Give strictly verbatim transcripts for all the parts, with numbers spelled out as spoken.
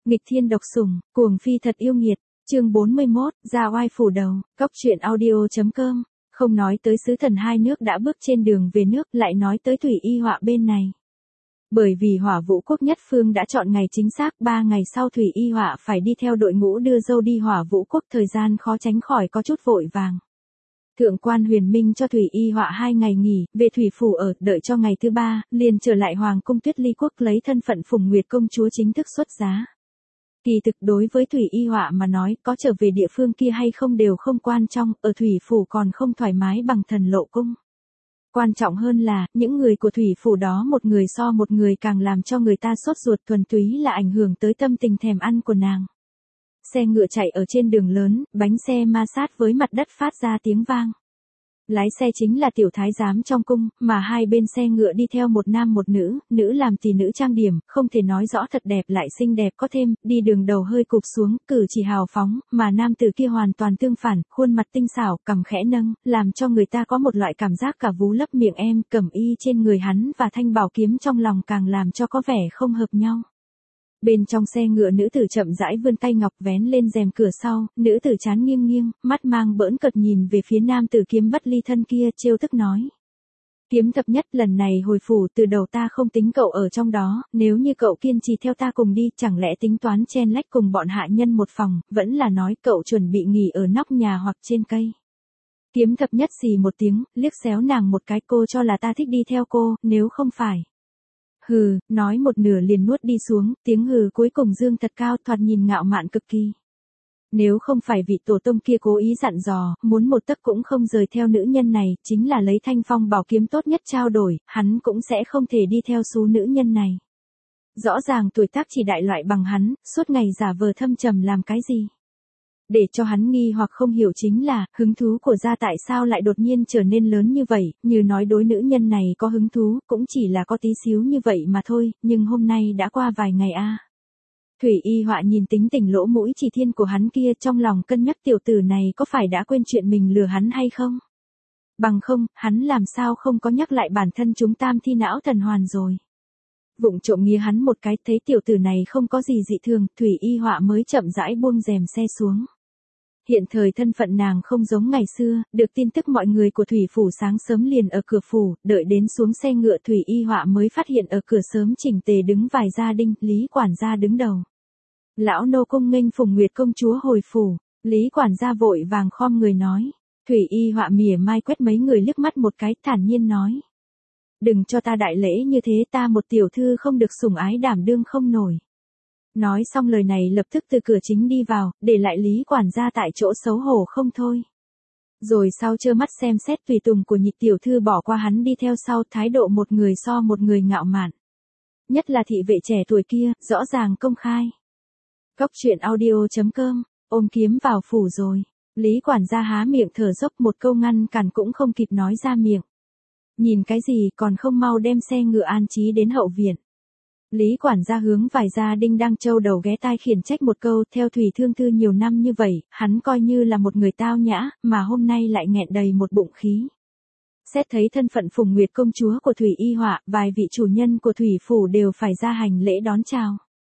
Nghịch thiên độc sủng, cuồng phi thật yêu nghiệt, chương bốn mươi mốt, ra oai phủ đầu, cóc truyện audio.com, không nói tới sứ thần hai nước đã bước trên đường về nước, lại nói tới Thủy Y Họa bên này. Bởi vì Hỏa Vũ Quốc nhất phương đã chọn ngày chính xác, ba ngày sau Thủy Y Họa phải đi theo đội ngũ đưa dâu đi Hỏa Vũ Quốc, thời gian khó tránh khỏi có chút vội vàng. Thượng quan Huyền Minh cho Thủy Y Họa hai ngày nghỉ, về thủy phủ ở, đợi cho ngày thứ ba, liền trở lại Hoàng cung Tuyết Ly Quốc lấy thân phận Phùng Nguyệt công chúa chính thức xuất giá. Kỳ thực đối với Thủy Y Họa mà nói, có trở về địa phương kia hay không đều không quan trọng, ở thủy phủ còn không thoải mái bằng Thần Lộ cung. Quan trọng hơn là, những người của thủy phủ đó một người so một người càng làm cho người ta sốt ruột, thuần túy là ảnh hưởng tới tâm tình thèm ăn của nàng. Xe ngựa chạy ở trên đường lớn, bánh xe ma sát với mặt đất phát ra tiếng vang. Lái xe chính là tiểu thái giám trong cung, mà hai bên xe ngựa đi theo một nam một nữ, nữ làm tỷ nữ trang điểm, không thể nói rõ thật đẹp lại xinh đẹp có thêm, đi đường đầu hơi cụp xuống, cử chỉ hào phóng, mà nam tử kia hoàn toàn tương phản, khuôn mặt tinh xảo, cằm khẽ nâng, làm cho người ta có một loại cảm giác cả vú lấp miệng em, cẩm y trên người hắn và thanh bảo kiếm trong lòng càng làm cho có vẻ không hợp nhau. Bên trong xe ngựa nữ tử chậm rãi vươn tay ngọc vén lên rèm cửa sau, nữ tử chán nghiêng nghiêng, mắt mang bỡn cợt nhìn về phía nam tử kiếm bất ly thân kia, trêu tức nói. Kiếm thập nhất, lần này hồi phủ từ đầu ta không tính cậu ở trong đó, nếu như cậu kiên trì theo ta cùng đi, chẳng lẽ tính toán chen lách cùng bọn hạ nhân một phòng, vẫn là nói cậu chuẩn bị nghỉ ở nóc nhà hoặc trên cây. Kiếm thập nhất xì một tiếng, liếc xéo nàng một cái, cô cho là ta thích đi theo cô, nếu không phải. Hừ, nói một nửa liền nuốt đi xuống, tiếng hừ cuối cùng dương thật cao, thoạt nhìn ngạo mạn cực kỳ. Nếu không phải vị tổ tông kia cố ý dặn dò, muốn một tấc cũng không rời theo nữ nhân này, chính là lấy thanh phong bảo kiếm tốt nhất trao đổi, hắn cũng sẽ không thể đi theo số nữ nhân này. Rõ ràng tuổi tác chỉ đại loại bằng hắn, suốt ngày giả vờ thâm trầm làm cái gì. Để cho hắn nghi hoặc không hiểu chính là, hứng thú của gia tại sao lại đột nhiên trở nên lớn như vậy, như nói đối nữ nhân này có hứng thú, cũng chỉ là có tí xíu như vậy mà thôi, nhưng hôm nay đã qua vài ngày a. À. Thủy Y Họa nhìn tính tình lỗ mũi chỉ thiên của hắn kia, trong lòng cân nhắc tiểu tử này có phải đã quên chuyện mình lừa hắn hay không? Bằng không, hắn làm sao không có nhắc lại bản thân chúng tam thi não thần hoàn rồi. Vụng trộm nghía hắn một cái, thấy tiểu tử này không có gì dị thường, Thủy Y Họa mới chậm rãi buông rèm xe xuống. Hiện thời thân phận nàng không giống ngày xưa, được tin tức mọi người của thủy phủ sáng sớm liền ở cửa phủ, đợi đến xuống xe ngựa Thủy Y Họa mới phát hiện ở cửa sớm chỉnh tề đứng vài gia đình, Lý quản gia đứng đầu. Lão nô cung nghênh Phùng Nguyệt công chúa hồi phủ, Lý quản gia vội vàng khom người nói. Thủy Y Họa mỉa mai quét mấy người liếc mắt một cái, thản nhiên nói. Đừng cho ta đại lễ như thế, ta một tiểu thư không được sủng ái đảm đương không nổi. Nói xong lời này lập tức từ cửa chính đi vào, để lại Lý quản gia tại chỗ xấu hổ không thôi. Rồi sau trơ mắt xem xét tùy tùng của nhị tiểu thư bỏ qua hắn đi theo sau, thái độ một người so một người ngạo mạn. Nhất là thị vệ trẻ tuổi kia, rõ ràng công khai. Cóc truyện audio.com, ôm kiếm vào phủ rồi. Lý quản gia há miệng thở dốc, một câu ngăn cản cũng không kịp nói ra miệng. Nhìn cái gì còn không mau đem xe ngựa an trí đến hậu viện. Lý quản gia hướng vài gia đinh đang trâu đầu ghé tai khiển trách một câu, theo Thủy Thương Thư nhiều năm như vậy, hắn coi như là một người tao nhã, mà hôm nay lại nghẹn đầy một bụng khí. Xét thấy thân phận Phùng Nguyệt công chúa của Thủy Y Họa, vài vị chủ nhân của Thủy Phủ đều phải ra hành lễ đón chào.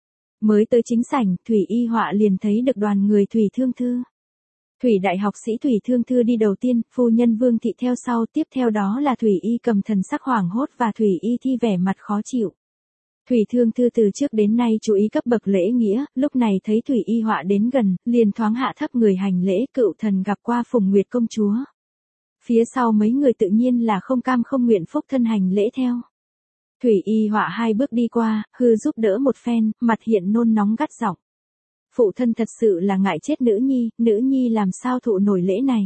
Mới tới chính sảnh, Thủy Y Họa liền thấy được đoàn người Thủy Thương Thư. Thủy đại học sĩ Thủy Thương Thư đi đầu tiên, phu nhân Vương Thị theo sau, tiếp theo đó là Thủy Y cầm thần sắc hoảng hốt và Thủy Y Thi vẻ mặt khó chịu. Thủy Thương Thư từ trước đến nay chú ý cấp bậc lễ nghĩa, lúc này thấy Thủy Y Họa đến gần, liền thoáng hạ thấp người hành lễ, cựu thần gặp qua Phùng Nguyệt công chúa. Phía sau mấy người tự nhiên là không cam không nguyện phúc thân hành lễ theo. Thủy Y Họa hai bước đi qua, hư giúp đỡ một phen, mặt hiện nôn nóng gắt giọng. Phụ thân thật sự là ngại chết nữ nhi, nữ nhi làm sao thụ nổi lễ này.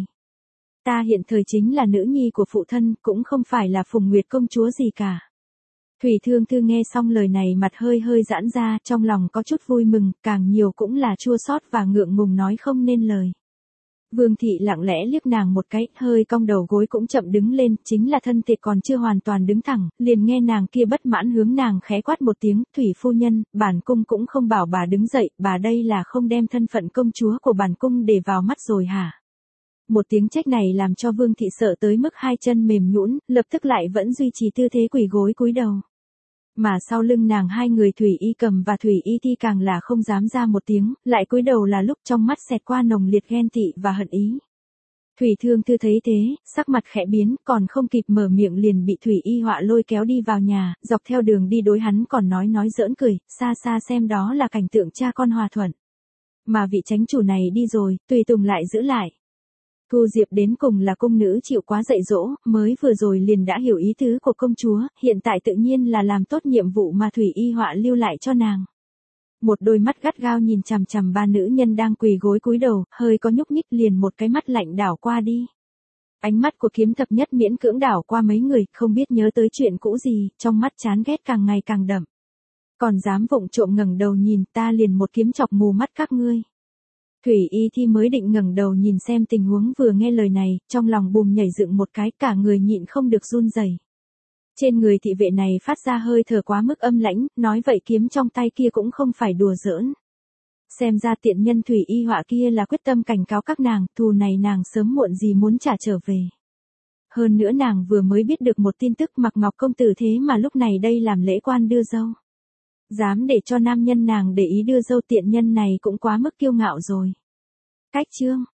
Ta hiện thời chính là nữ nhi của phụ thân, cũng không phải là Phùng Nguyệt công chúa gì cả. Thủy Thương Thư nghe xong lời này mặt hơi hơi giãn ra, trong lòng có chút vui mừng, càng nhiều cũng là chua xót và ngượng ngùng nói không nên lời. Vương Thị lặng lẽ liếc nàng một cái, hơi cong đầu gối cũng chậm đứng lên, chính là thân thể còn chưa hoàn toàn đứng thẳng, liền nghe nàng kia bất mãn hướng nàng khẽ quát một tiếng, Thủy phu nhân, bản cung cũng không bảo bà đứng dậy, bà đây là không đem thân phận công chúa của bản cung để vào mắt rồi hả? Một tiếng trách này làm cho Vương Thị sợ tới mức hai chân mềm nhũn, lập tức lại vẫn duy trì tư thế quỳ gối cúi đầu. Mà sau lưng nàng hai người Thủy Y Cầm và Thủy Y Thi càng là không dám ra một tiếng, lại cúi đầu là lúc trong mắt xẹt qua nồng liệt ghen tị và hận ý. Thủy Thương Thư thấy thế, sắc mặt khẽ biến, còn không kịp mở miệng liền bị Thủy Y Họa lôi kéo đi vào nhà, dọc theo đường đi đối hắn còn nói nói giỡn cười, xa xa xem đó là cảnh tượng cha con hòa thuận. Mà vị chánh chủ này đi rồi, tùy tùng lại giữ lại. Thu Diệp đến cùng là cung nữ chịu quá dạy dỗ, mới vừa rồi liền đã hiểu ý tứ của công chúa, hiện tại tự nhiên là làm tốt nhiệm vụ mà Thủy Y Họa lưu lại cho nàng. Một đôi mắt gắt gao nhìn chằm chằm ba nữ nhân đang quỳ gối cúi đầu, hơi có nhúc nhích liền một cái mắt lạnh đảo qua đi. Ánh mắt của Kiếm Thập Nhất miễn cưỡng đảo qua mấy người, không biết nhớ tới chuyện cũ gì, trong mắt chán ghét càng ngày càng đậm. Còn dám vụng trộm ngẩng đầu nhìn, ta liền một kiếm chọc mù mắt các ngươi. Thủy Y Thi mới định ngẩng đầu nhìn xem tình huống, vừa nghe lời này, trong lòng bùm nhảy dựng một cái, cả người nhịn không được run rẩy. Trên người thị vệ này phát ra hơi thở quá mức âm lãnh, nói vậy kiếm trong tay kia cũng không phải đùa giỡn. Xem ra tiện nhân Thủy Y Họa kia là quyết tâm cảnh cáo các nàng, thù này nàng sớm muộn gì muốn trả trở về. Hơn nữa nàng vừa mới biết được một tin tức, Mặc Ngọc công tử thế mà lúc này đây làm lễ quan đưa dâu. Dám để cho nam nhân nàng để ý đưa dâu, tiện nhân này cũng quá mức kiêu ngạo rồi. Cách chương